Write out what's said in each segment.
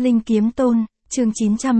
Linh Kiếm Tôn, chương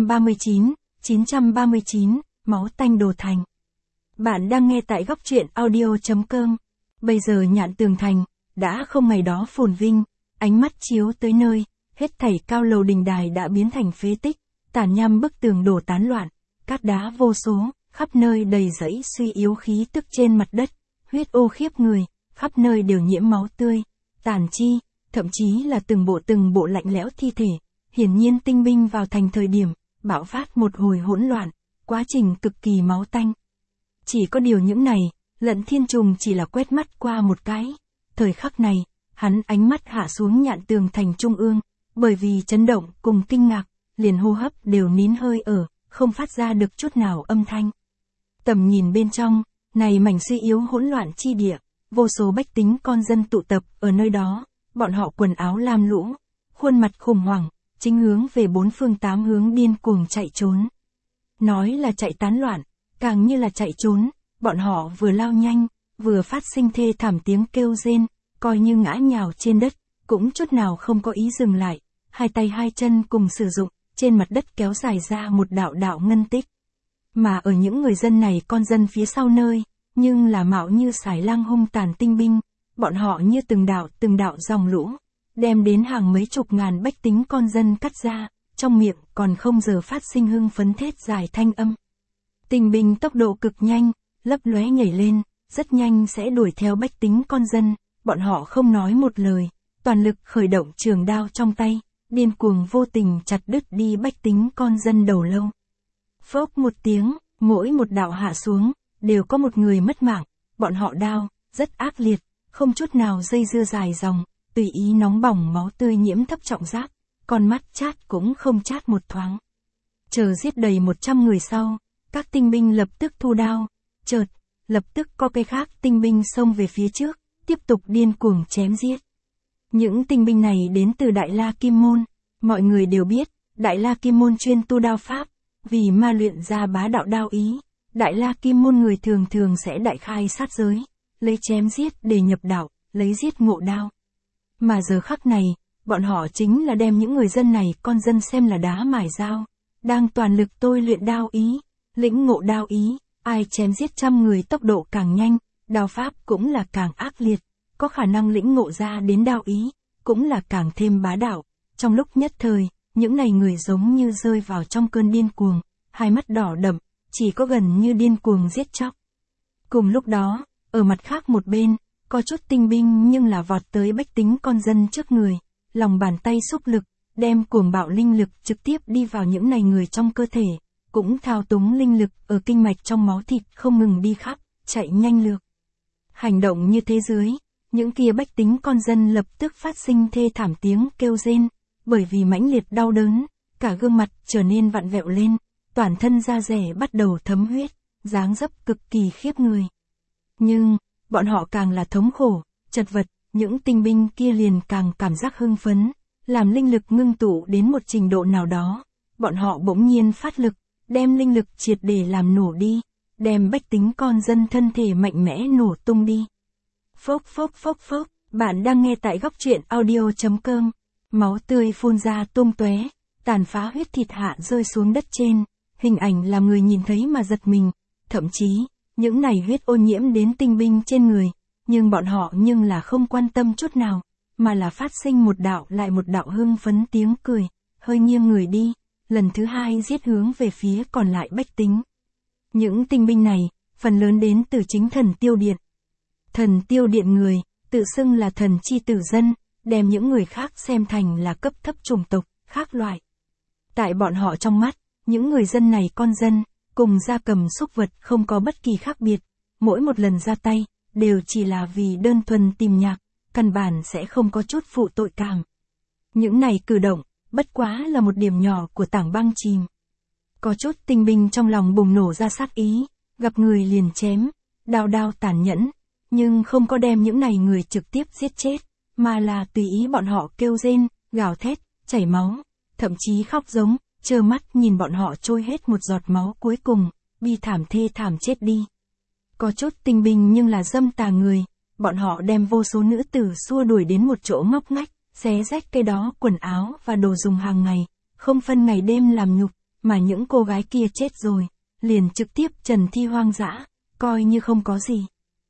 939, máu tanh đổ thành. Bạn đang nghe tại góc truyện audio.com. Bây giờ Nhạn Tường Thành đã không ngày đó phồn vinh, ánh mắt chiếu tới nơi, hết thảy cao lầu đình đài đã biến thành phế tích, tàn nham bức tường đổ tán loạn, cát đá vô số, khắp nơi đầy rẫy suy yếu khí tức trên mặt đất, huyết ô khiếp người, khắp nơi đều nhiễm máu tươi, tàn chi, thậm chí là từng bộ lạnh lẽo thi thể. Hiển nhiên tinh binh vào thành thời điểm, bạo phát một hồi hỗn loạn, quá trình cực kỳ máu tanh. Chỉ có điều những này, Lận Thiên Trùng chỉ là quét mắt qua một cái. Thời khắc này, hắn ánh mắt hạ xuống Nhạn Tường Thành trung ương, bởi vì chấn động cùng kinh ngạc, liền hô hấp đều nín hơi ở, không phát ra được chút nào âm thanh. Tầm nhìn bên trong, này mảnh suy yếu hỗn loạn chi địa, vô số bách tính con dân tụ tập ở nơi đó, bọn họ quần áo lam lũ, khuôn mặt khủng hoảng, chính hướng về bốn phương tám hướng điên cuồng chạy trốn. Nói là chạy tán loạn, càng như là chạy trốn, bọn họ vừa lao nhanh, vừa phát sinh thê thảm tiếng kêu rên, coi như ngã nhào trên đất, cũng chút nào không có ý dừng lại, hai tay hai chân cùng sử dụng, trên mặt đất kéo dài ra một đạo đạo ngân tích. Mà ở những người dân này con dân phía sau nơi, nhưng là mạo như sải lang hung tàn tinh binh, bọn họ như từng đạo dòng lũ, đem đến hàng mấy chục ngàn bách tính con dân cắt ra, trong miệng còn không giờ phát sinh hưng phấn thét dài thanh âm. Tinh binh tốc độ cực nhanh, lấp lóe nhảy lên, rất nhanh sẽ đuổi theo bách tính con dân, bọn họ không nói một lời, toàn lực khởi động trường đao trong tay, điên cuồng vô tình chặt đứt đi bách tính con dân đầu lâu. Phốc một tiếng, mỗi một đạo hạ xuống, đều có một người mất mạng, bọn họ đao, rất ác liệt, không chút nào dây dưa dài dòng, tùy ý nóng bỏng máu tươi nhiễm thấp trọng giáp, con mắt chát cũng không chát một thoáng. Chờ giết đầy 100 người sau, các tinh binh lập tức thu đao, chợt, lập tức có cái khác tinh binh xông về phía trước, tiếp tục điên cuồng chém giết. Những tinh binh này đến từ Đại La Kim Môn, mọi người đều biết, Đại La Kim Môn chuyên tu đao pháp, vì ma luyện ra bá đạo đao ý, Đại La Kim Môn người thường thường sẽ đại khai sát giới, lấy chém giết để nhập đạo, lấy giết ngộ đao. Mà giờ khắc này, bọn họ chính là đem những người dân này con dân xem là đá mài dao, đang toàn lực tôi luyện đao ý, lĩnh ngộ đao ý, ai chém giết trăm người tốc độ càng nhanh, đao pháp cũng là càng ác liệt, có khả năng lĩnh ngộ ra đến đao ý, cũng là càng thêm bá đạo. Trong lúc nhất thời, những này người giống như rơi vào trong cơn điên cuồng, hai mắt đỏ đậm, chỉ có gần như điên cuồng giết chóc. Cùng lúc đó, ở mặt khác một bên, có chút tinh binh nhưng là vọt tới bách tính con dân trước người, lòng bàn tay xúc lực, đem cuồng bạo linh lực trực tiếp đi vào những này người trong cơ thể, cũng thao túng linh lực ở kinh mạch trong máu thịt không ngừng đi khắp, chạy nhanh lược. Hành động như thế dưới, những kia bách tính con dân lập tức phát sinh thê thảm tiếng kêu rên, bởi vì mãnh liệt đau đớn, cả gương mặt trở nên vặn vẹo lên, toàn thân da rẻ bắt đầu thấm huyết, dáng dấp cực kỳ khiếp người. Nhưng, bọn họ càng là thống khổ, chật vật, những tinh binh kia liền càng cảm giác hưng phấn, làm linh lực ngưng tụ đến một trình độ nào đó, bọn họ bỗng nhiên phát lực, đem linh lực triệt để làm nổ đi, đem bách tính con dân thân thể mạnh mẽ nổ tung đi. Phốc phốc phốc phốc, bạn đang nghe tại góc truyện audio.com, máu tươi phun ra tung tóe, tàn phá huyết thịt hạ rơi xuống đất trên, hình ảnh làm người nhìn thấy mà giật mình, thậm chí, những này huyết ô nhiễm đến tinh binh trên người, nhưng bọn họ nhưng là không quan tâm chút nào, mà là phát sinh một đạo lại một đạo hưng phấn tiếng cười, hơi nghiêng người đi, lần thứ hai giết hướng về phía còn lại bách tính. Những tinh binh này, phần lớn đến từ chính Thần Tiêu Điện. Thần Tiêu Điện người, tự xưng là thần chi tử dân, đem những người khác xem thành là cấp thấp chủng tộc, khác loại. Tại bọn họ trong mắt, những người dân này con dân, cùng gia cầm súc vật không có bất kỳ khác biệt, mỗi một lần ra tay, đều chỉ là vì đơn thuần tìm nhạc, căn bản sẽ không có chút phụ tội cảm. Những này cử động, bất quá là một điểm nhỏ của tảng băng chìm. Có chút tinh binh trong lòng bùng nổ ra sát ý, gặp người liền chém, đao đao tàn nhẫn, nhưng không có đem những này người trực tiếp giết chết, mà là tùy ý bọn họ kêu rên, gào thét, chảy máu, thậm chí khóc giống, trơ mắt nhìn bọn họ trôi hết một giọt máu cuối cùng, bi thảm thê thảm chết đi. Có chút tinh binh nhưng là dâm tà người, bọn họ đem vô số nữ tử xua đuổi đến một chỗ ngóc ngách, xé rách cái đó quần áo và đồ dùng hàng ngày, không phân ngày đêm làm nhục, mà những cô gái kia chết rồi, liền trực tiếp trần thi hoang dã, coi như không có gì.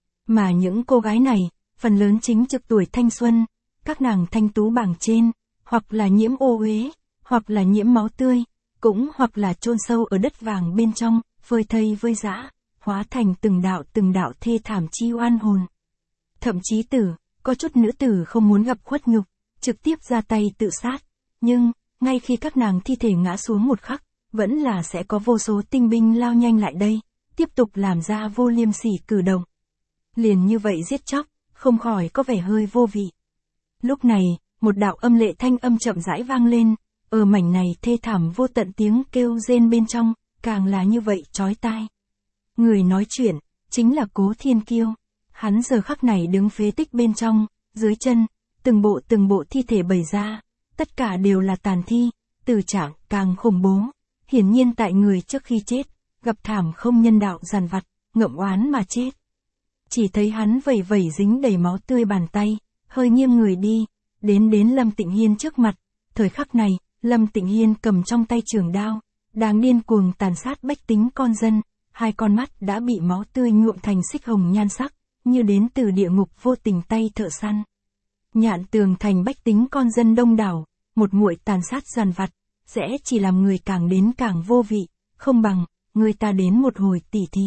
Mà những cô gái này, phần lớn chính trực tuổi thanh xuân, các nàng thanh tú bảng trên, hoặc là nhiễm ô uế, hoặc là nhiễm máu tươi, cũng hoặc là chôn sâu ở đất vàng bên trong, phơi thây vơi dã, hóa thành từng đạo thê thảm chi oan hồn. Thậm chí có chút nữ tử không muốn gặp khuất nhục, trực tiếp ra tay tự sát, nhưng, ngay khi các nàng thi thể ngã xuống một khắc, vẫn là sẽ có vô số tinh binh lao nhanh lại đây, tiếp tục làm ra vô liêm sỉ cử động. Liền như vậy giết chóc, không khỏi có vẻ hơi vô vị. Lúc này, một đạo âm lệ thanh âm chậm rãi vang lên, ở mảnh này thê thảm vô tận tiếng kêu rên bên trong, càng là như vậy chói tai. Người nói chuyện, chính là Cố Thiên Kiêu. Hắn giờ khắc này đứng phế tích bên trong, dưới chân, từng bộ thi thể bày ra, tất cả đều là tàn thi, tử trạng càng khủng bố. Hiển nhiên tại người trước khi chết, gặp thảm không nhân đạo giàn vặt, ngậm oán mà chết. Chỉ thấy hắn vẩy vẩy dính đầy máu tươi bàn tay, hơi nghiêng người đi, đến Lâm Tịnh Hiên trước mặt. Thời khắc này, Lâm Tịnh Hiên cầm trong tay trường đao, đang điên cuồng tàn sát bách tính con dân, hai con mắt đã bị máu tươi nhuộm thành xích hồng nhan sắc, như đến từ địa ngục vô tình tay thợ săn. Nhạn Tường thành bách tính con dân đông đảo, một muội tàn sát giàn vặt, sẽ chỉ làm người càng đến càng vô vị, không bằng, người ta đến một hồi tỉ thí.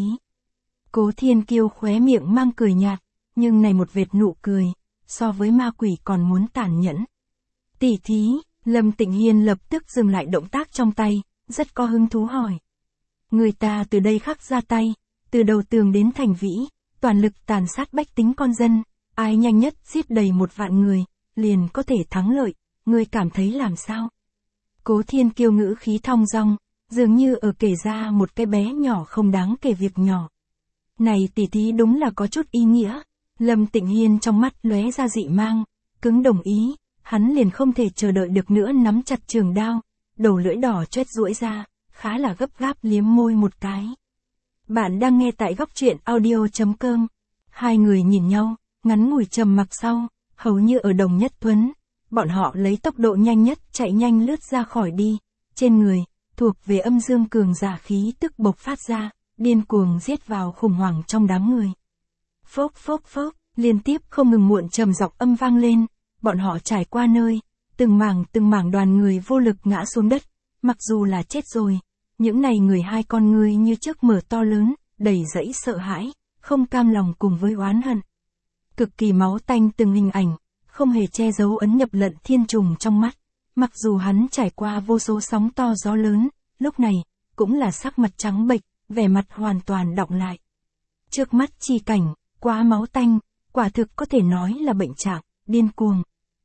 Cố Thiên Kiêu khóe miệng mang cười nhạt, nhưng này một vệt nụ cười, so với ma quỷ còn muốn tàn nhẫn. Tỉ thí, Lâm Tịnh Hiên lập tức dừng lại động tác trong tay, rất có hứng thú hỏi. Người ta từ đây khắc ra tay, từ đầu tường đến thành vĩ, toàn lực tàn sát bách tính con dân, ai nhanh nhất giết đầy 1.000 người, liền có thể thắng lợi, ngươi cảm thấy làm sao? Cố Thiên Kiêu ngữ khí thong dong, dường như ở kể ra một cái bé nhỏ không đáng kể việc nhỏ. Này tỉ thí đúng là có chút ý nghĩa. Lâm Tịnh Hiên trong mắt lóe ra dị mang, cứng đồng ý, hắn liền không thể chờ đợi được nữa nắm chặt trường đao, đầu lưỡi đỏ chét duỗi ra, khá là gấp gáp liếm môi một cái. Bạn đang nghe tại góc truyện audio.com. Hai người nhìn nhau, ngắn ngủi trầm mặc sau, hầu như ở đồng nhất thuấn, bọn họ lấy tốc độ nhanh nhất chạy nhanh lướt ra khỏi đi, trên người, thuộc về âm dương cường giả khí tức bộc phát ra, điên cuồng giết vào khủng hoảng trong đám người. Phốc phốc phốc, liên tiếp không ngừng muộn trầm dọc âm vang lên, bọn họ trải qua nơi, từng mảng đoàn người vô lực ngã xuống đất, mặc dù là chết rồi, những này người hai con ngươi như trước mở to lớn, đầy dẫy sợ hãi, không cam lòng cùng với oán hận. Cực kỳ máu tanh từng hình ảnh, không hề che giấu ấn nhập Lận Thiên Trùng trong mắt, mặc dù hắn trải qua vô số sóng to gió lớn, lúc này, cũng là sắc mặt trắng bệch, vẻ mặt hoàn toàn đọng lại. Trước mắt chi cảnh, quá máu tanh, quả thực có thể nói là bệnh trạng, điên cuồng.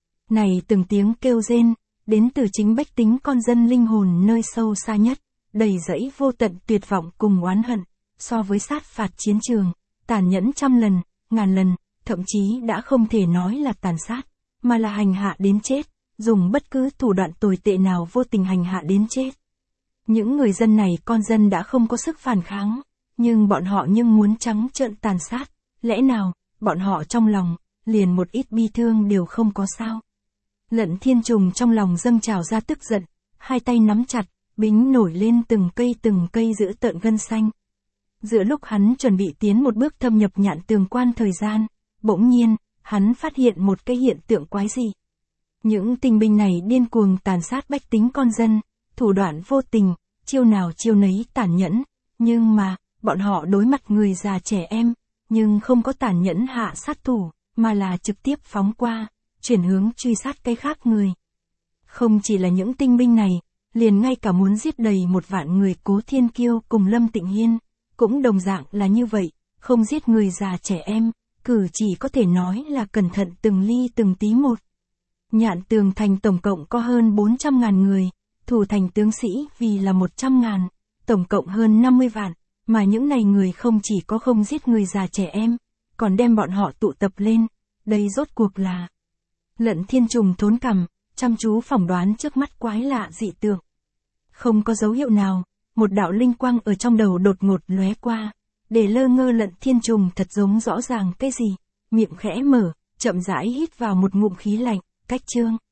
Này từng tiếng kêu rên, đến từ chính bách tính con dân linh hồn nơi sâu xa nhất, đầy dẫy vô tận tuyệt vọng cùng oán hận, so với sát phạt chiến trường, tàn nhẫn trăm lần, ngàn lần, thậm chí đã không thể nói là tàn sát, mà là hành hạ đến chết, dùng bất cứ thủ đoạn tồi tệ nào vô tình hành hạ đến chết. Những người dân này con dân đã không có sức phản kháng, nhưng bọn họ muốn trắng trợn tàn sát, lẽ nào, bọn họ trong lòng, liền một ít bi thương đều không có sao. Lận Thiên Trùng trong lòng dâng trào ra tức giận, hai tay nắm chặt, bính nổi lên từng cây giữ tợn gân xanh. Giữa lúc hắn chuẩn bị tiến một bước thâm nhập Nhạn Tường quan thời gian, bỗng nhiên, hắn phát hiện một cái hiện tượng quái dị. Những tinh binh này điên cuồng tàn sát bách tính con dân, thủ đoạn vô tình, chiêu nào chiêu nấy tàn nhẫn, nhưng mà, bọn họ đối mặt người già trẻ em, nhưng không có tàn nhẫn hạ sát thủ, mà là trực tiếp phóng qua, chuyển hướng truy sát cái khác người. Không chỉ là những tinh binh này, liền ngay cả muốn giết đầy 1.000 người Cố Thiên Kiêu cùng Lâm Tịnh Hiên, cũng đồng dạng là như vậy, không giết người già trẻ em, cử chỉ có thể nói là cẩn thận từng ly từng tí một. Nhạn Tường thành tổng cộng có hơn 400.000 người, thủ thành tướng sĩ vì là 100.000, tổng cộng hơn 50 vạn, mà những này người không chỉ có không giết người già trẻ em, còn đem bọn họ tụ tập lên, đây rốt cuộc là. Lận Thiên Trùng thốn cằm, chăm chú phỏng đoán trước mắt quái lạ dị tượng. Không có dấu hiệu nào, một đạo linh quang ở trong đầu đột ngột lóe qua, để lơ ngơ Lận Thiên Trùng thật giống rõ ràng cái gì, miệng khẽ mở, chậm rãi hít vào một ngụm khí lạnh, cách chương.